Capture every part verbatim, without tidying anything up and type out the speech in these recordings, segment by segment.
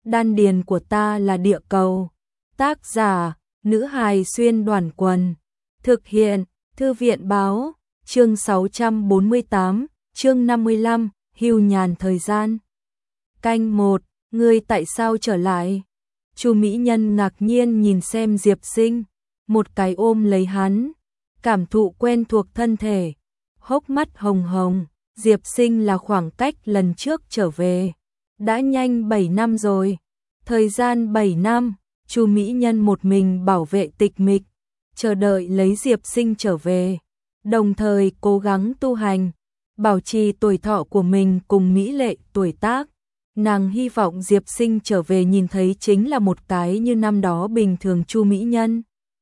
đan điền của ta là địa cầu. Tác giả, nữ hài xuyên đoàn quần. Thực hiện, thư viện báo, chương sáu trăm bốn mươi tám, chương năm mươi lăm, hưu nhàn thời gian. Canh một, ngươi tại sao trở lại? Chu Mỹ Nhân ngạc nhiên nhìn xem Diệp Sinh, một cái ôm lấy hắn, cảm thụ quen thuộc thân thể, hốc mắt hồng hồng. Diệp Sinh là khoảng cách lần trước trở về, đã nhanh bảy năm rồi. Thời gian bảy năm, Chu Mỹ Nhân một mình bảo vệ tịch mịch, chờ đợi lấy Diệp Sinh trở về, đồng thời cố gắng tu hành, bảo trì tuổi thọ của mình cùng mỹ lệ tuổi tác. Nàng hy vọng Diệp Sinh trở về nhìn thấy chính là một cái như năm đó bình thường Chu Mỹ Nhân,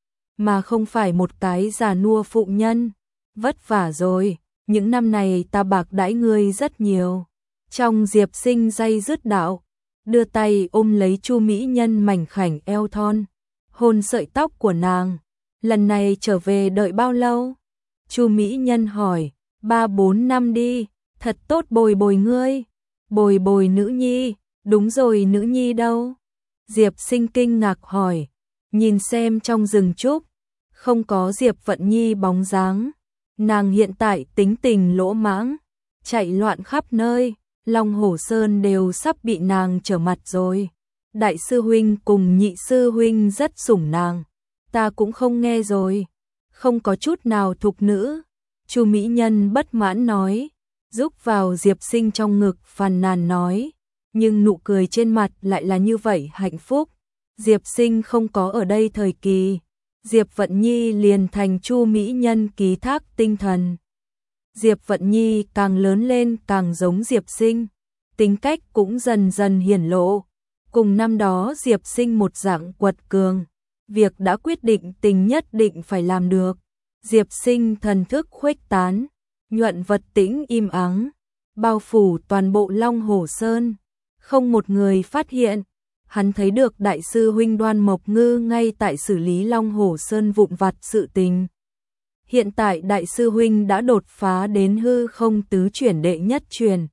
mà không phải một cái già nua phụ nhân. Vất vả rồi, những năm này ta bạc đãi ngươi rất nhiều. Trong Diệp Sinh day dứt đạo, đưa tay ôm lấy Chu Mỹ Nhân mảnh khảnh eo thon, hôn sợi tóc của nàng. Lần này trở về đợi bao lâu? Chu Mỹ Nhân hỏi. Ba bốn năm đi, thật tốt bồi bồi ngươi. Bồi bồi nữ nhi, đúng rồi, nữ nhi đâu? Diệp Sinh kinh ngạc hỏi, nhìn xem trong rừng trúc, không có Diệp Vận Nhi bóng dáng. Nàng hiện tại tính tình lỗ mãng, chạy loạn khắp nơi, Long Hổ Sơn đều sắp bị nàng trở mặt rồi. Đại sư huynh cùng nhị sư huynh rất sủng nàng, ta cũng không nghe rồi, không có chút nào thục nữ. Chu Mỹ Nhân bất mãn nói, rúc vào Diệp Sinh trong ngực phàn nàn nói, nhưng nụ cười trên mặt lại là như vậy hạnh phúc. Diệp Sinh không có ở đây thời kỳ, Diệp Vận Nhi liền thành Chu Mỹ Nhân ký thác tinh thần. Diệp Vận Nhi càng lớn lên càng giống Diệp Sinh, tính cách cũng dần dần hiển lộ, cùng năm đó Diệp Sinh một dạng quật cường, việc đã quyết định tình nhất định phải làm được. Diệp Sinh thần thức khuếch tán, nhuận vật tĩnh im ắng, bao phủ toàn bộ Long Hổ Sơn, không một người phát hiện. Hắn thấy được đại sư huynh Đoan Mộc Ngư ngay tại xử lý Long Hổ Sơn vụn vặt sự tình. Hiện tại đại sư huynh đã đột phá đến hư không tứ chuyển đệ nhất truyền,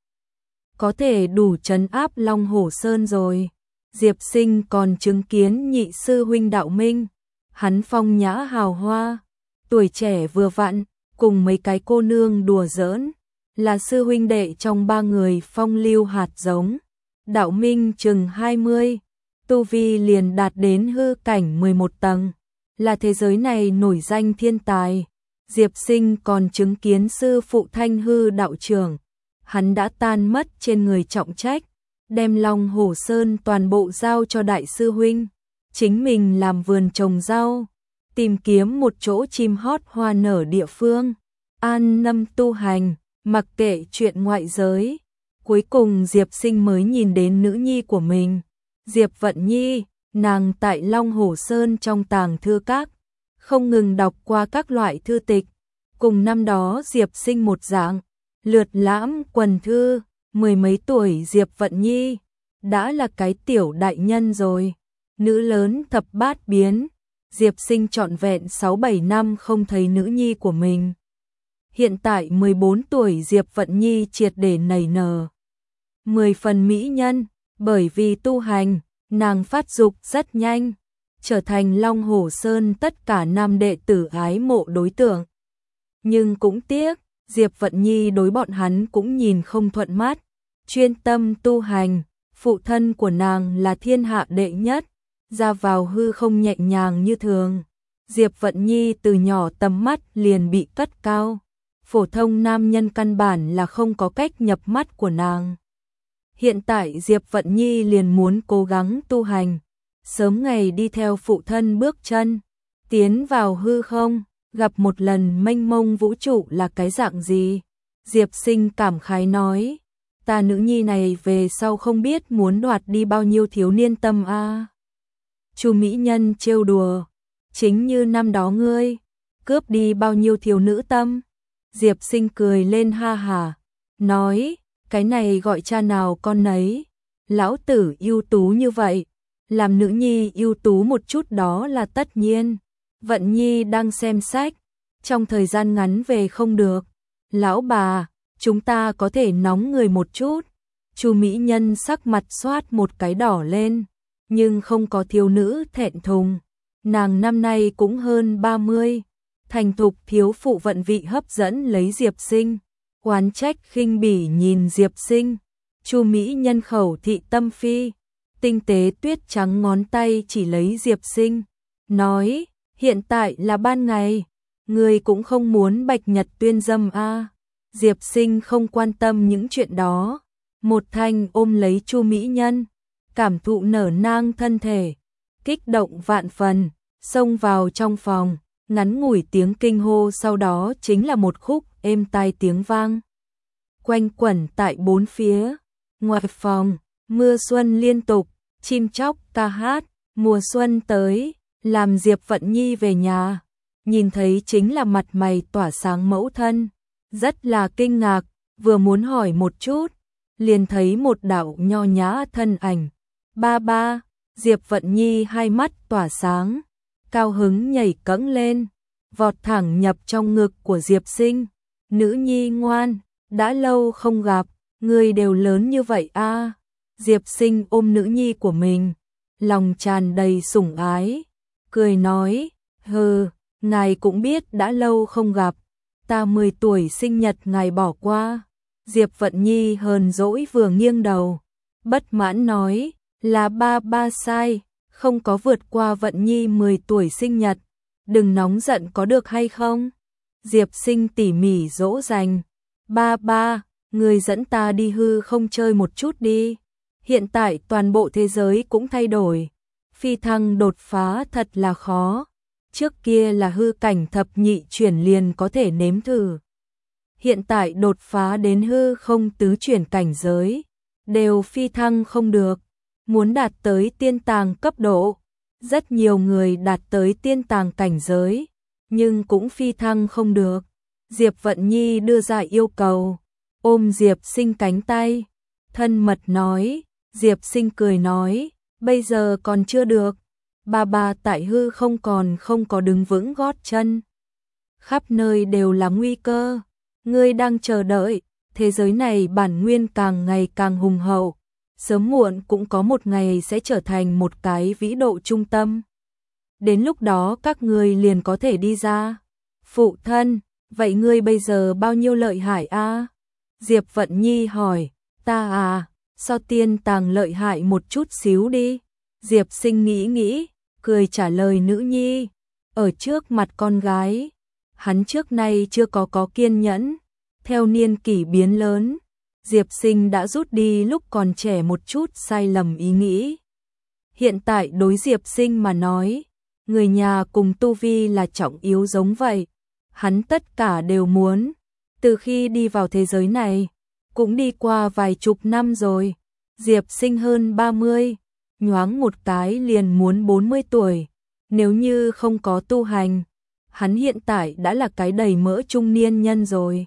có thể đủ trấn áp Long Hổ Sơn rồi. Diệp Sinh còn chứng kiến nhị sư huynh Đạo Minh, hắn phong nhã hào hoa, tuổi trẻ vừa vặn, cùng mấy cái cô nương đùa giỡn, là sư huynh đệ trong ba người phong lưu hạt giống. Đạo Minh chừng hai mươi, tu vi liền đạt đến hư cảnh mười một tầng, là thế giới này nổi danh thiên tài. Diệp Sinh còn chứng kiến sư phụ Thanh Hư đạo trưởng, hắn đã tan mất trên người trọng trách, đem Long Hổ Sơn toàn bộ giao cho đại sư huynh, chính mình làm vườn trồng rau, tìm kiếm một chỗ chim hót hoa nở địa phương, an tâm tu hành, mặc kệ chuyện ngoại giới. Cuối cùng Diệp Sinh mới nhìn đến nữ nhi của mình, Diệp Vận Nhi. Nàng tại Long Hổ Sơn trong tàng thư các, không ngừng đọc qua các loại thư tịch, cùng năm đó Diệp Sinh một dạng, lượt lãm quần thư. Mười mấy tuổi Diệp Vận Nhi đã là cái tiểu đại nhân rồi, nữ lớn thập bát biến. Diệp Sinh trọn vẹn sáu bảy năm không thấy nữ nhi của mình. Hiện tại mười bốn tuổi Diệp Vận Nhi triệt để nảy nở, mười phần mỹ nhân, bởi vì tu hành, nàng phát dục rất nhanh, trở thành Long Hổ Sơn tất cả nam đệ tử ái mộ đối tượng. Nhưng cũng tiếc, Diệp Vận Nhi đối bọn hắn cũng nhìn không thuận mắt, chuyên tâm tu hành, phụ thân của nàng là thiên hạ đệ nhất, ra vào hư không nhẹ nhàng như thường. Diệp Vận Nhi từ nhỏ tầm mắt liền bị cất cao, phổ thông nam nhân căn bản là không có cách nhập mắt của nàng. Hiện tại Diệp Vận Nhi liền muốn cố gắng tu hành, sớm ngày đi theo phụ thân bước chân, tiến vào hư không, gặp một lần mênh mông vũ trụ là cái dạng gì. Diệp Sinh cảm khái nói, ta nữ nhi này về sau không biết muốn đoạt đi bao nhiêu thiếu niên tâm a. À. Chu Mỹ Nhân trêu đùa, chính như năm đó ngươi, cướp đi bao nhiêu thiếu nữ tâm. Diệp Sinh cười lên ha hà, nói, cái này gọi cha nào con nấy, lão tử ưu tú như vậy, làm nữ nhi ưu tú một chút đó là tất nhiên. Vận Nhi đang xem sách, trong thời gian ngắn về không được. Lão bà, chúng ta có thể nóng người một chút. Chu mỹ nhân sắc mặt xoát một cái đỏ lên, nhưng không có thiếu nữ thẹn thùng. Nàng năm nay cũng hơn ba mươi, thành thục thiếu phụ vận vị hấp dẫn lấy Diệp Sinh, oán trách khinh bỉ nhìn Diệp Sinh. Chu mỹ nhân khẩu thị tâm phi, tinh tế tuyết trắng ngón tay chỉ lấy Diệp Sinh, nói, hiện tại là ban ngày, người cũng không muốn bạch nhật tuyên dâm a. À. Diệp Sinh không quan tâm những chuyện đó, một thanh ôm lấy Chu mỹ nhân, cảm thụ nở nang thân thể, kích động vạn phần, xông vào trong phòng, ngắn ngủi tiếng kinh hô sau đó chính là một khúc êm tai tiếng vang. Quanh quẩn tại bốn phía, ngoài phòng, mưa xuân liên tục, chim chóc ca hát, mùa xuân tới, làm Diệp Vận Nhi về nhà, nhìn thấy chính là mặt mày tỏa sáng mẫu thân, rất là kinh ngạc, vừa muốn hỏi một chút, liền thấy một đạo nho nhã thân ảnh. Ba ba, Diệp Vận Nhi hai mắt tỏa sáng, cao hứng nhảy cẫng lên, vọt thẳng nhập trong ngực của Diệp Sinh. Nữ nhi ngoan, đã lâu không gặp, người đều lớn như vậy a. À. Diệp Sinh ôm nữ nhi của mình, lòng tràn đầy sủng ái, cười nói, hừ, ngài cũng biết đã lâu không gặp, ta mười tuổi sinh nhật ngài bỏ qua. Diệp Vận Nhi hờn dỗi vừa nghiêng đầu, bất mãn nói, là ba ba sai, không có vượt qua Vận Nhi mười tuổi sinh nhật, đừng nóng giận có được hay không? Diệp Sinh tỉ mỉ dỗ dành, ba ba, người dẫn ta đi hư không chơi một chút đi, hiện tại toàn bộ thế giới cũng thay đổi, phi thăng đột phá thật là khó, trước kia là hư cảnh thập nhị chuyển liền có thể nếm thử. Hiện tại đột phá đến hư không tứ chuyển cảnh giới, đều phi thăng không được, muốn đạt tới tiên tàng cấp độ. Rất nhiều người đạt tới tiên tàng cảnh giới, nhưng cũng phi thăng không được. Diệp Vận Nhi đưa ra yêu cầu, ôm Diệp Sinh cánh tay, thân mật nói, Diệp Sinh cười nói, bây giờ còn chưa được, ba ba tại hư không còn không có đứng vững gót chân. Khắp nơi đều là nguy cơ, ngươi đang chờ đợi, thế giới này bản nguyên càng ngày càng hùng hậu, sớm muộn cũng có một ngày sẽ trở thành một cái vĩ độ trung tâm. Đến lúc đó các ngươi liền có thể đi ra. Phụ thân, vậy ngươi bây giờ bao nhiêu lợi hại a? À? Diệp Vận Nhi hỏi, ta à, so tiên tàng lợi hại một chút xíu đi. Diệp Sinh nghĩ nghĩ, cười trả lời nữ nhi, ở trước mặt con gái, hắn trước nay chưa có có kiên nhẫn, theo niên kỷ biến lớn, Diệp Sinh đã rút đi lúc còn trẻ một chút sai lầm ý nghĩ. Hiện tại đối Diệp Sinh mà nói, người nhà cùng tu vi là trọng yếu giống vậy, hắn tất cả đều muốn. Từ khi đi vào thế giới này, cũng đi qua vài chục năm rồi, Diệp Sinh hơn ba mươi, nhoáng một cái liền muốn bốn mươi tuổi, nếu như không có tu hành, hắn hiện tại đã là cái đầy mỡ trung niên nhân rồi.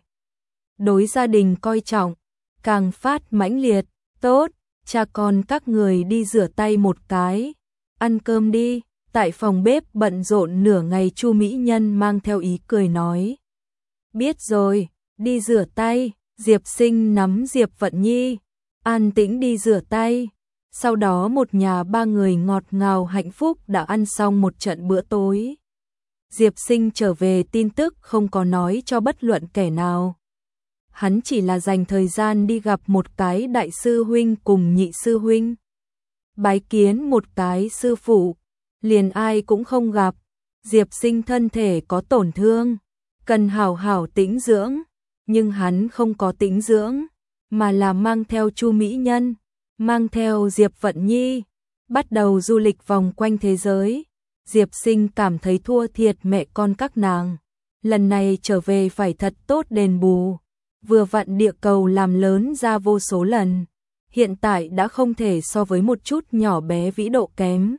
Đối gia đình coi trọng, càng phát mãnh liệt, tốt, cha con các người đi rửa tay một cái, ăn cơm đi. Tại phòng bếp bận rộn nửa ngày Chu mỹ nhân mang theo ý cười nói. Biết rồi, đi rửa tay, Diệp Sinh nắm Diệp Vận Nhi, an tĩnh đi rửa tay. Sau đó một nhà ba người ngọt ngào hạnh phúc đã ăn xong một trận bữa tối. Diệp Sinh trở về tin tức không có nói cho bất luận kẻ nào. Hắn chỉ là dành thời gian đi gặp một cái đại sư huynh cùng nhị sư huynh. Bái kiến một cái sư phụ, liền ai cũng không gặp. Diệp Sinh thân thể có tổn thương, cần hảo hảo tĩnh dưỡng, nhưng hắn không có tĩnh dưỡng, mà là mang theo Chu mỹ nhân, mang theo Diệp Vận Nhi, bắt đầu du lịch vòng quanh thế giới. Diệp Sinh cảm thấy thua thiệt mẹ con các nàng, lần này trở về phải thật tốt đền bù. Vừa vặn địa cầu làm lớn ra vô số lần, hiện tại đã không thể so với một chút nhỏ bé vĩ độ kém,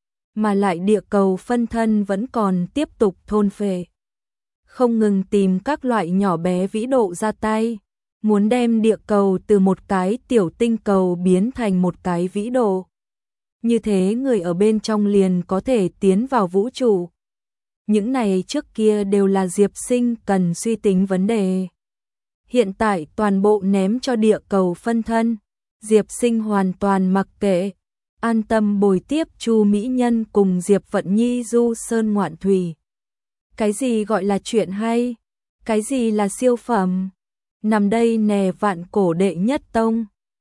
mà lại địa cầu phân thân vẫn còn tiếp tục thôn phệ, không ngừng tìm các loại nhỏ bé vĩ độ ra tay, muốn đem địa cầu từ một cái tiểu tinh cầu biến thành một cái vĩ độ. Như thế người ở bên trong liền có thể tiến vào vũ trụ. Những này trước kia đều là Diệp Sinh cần suy tính vấn đề. Hiện tại toàn bộ ném cho địa cầu phân thân. Diệp Sinh hoàn toàn mặc kệ, an tâm bồi tiếp Chu Mỹ Nhân cùng Diệp Vận Nhi du sơn ngoạn thủy. Cái gì gọi là chuyện hay? Cái gì là siêu phẩm? Nằm đây nè vạn cổ đệ nhất tông.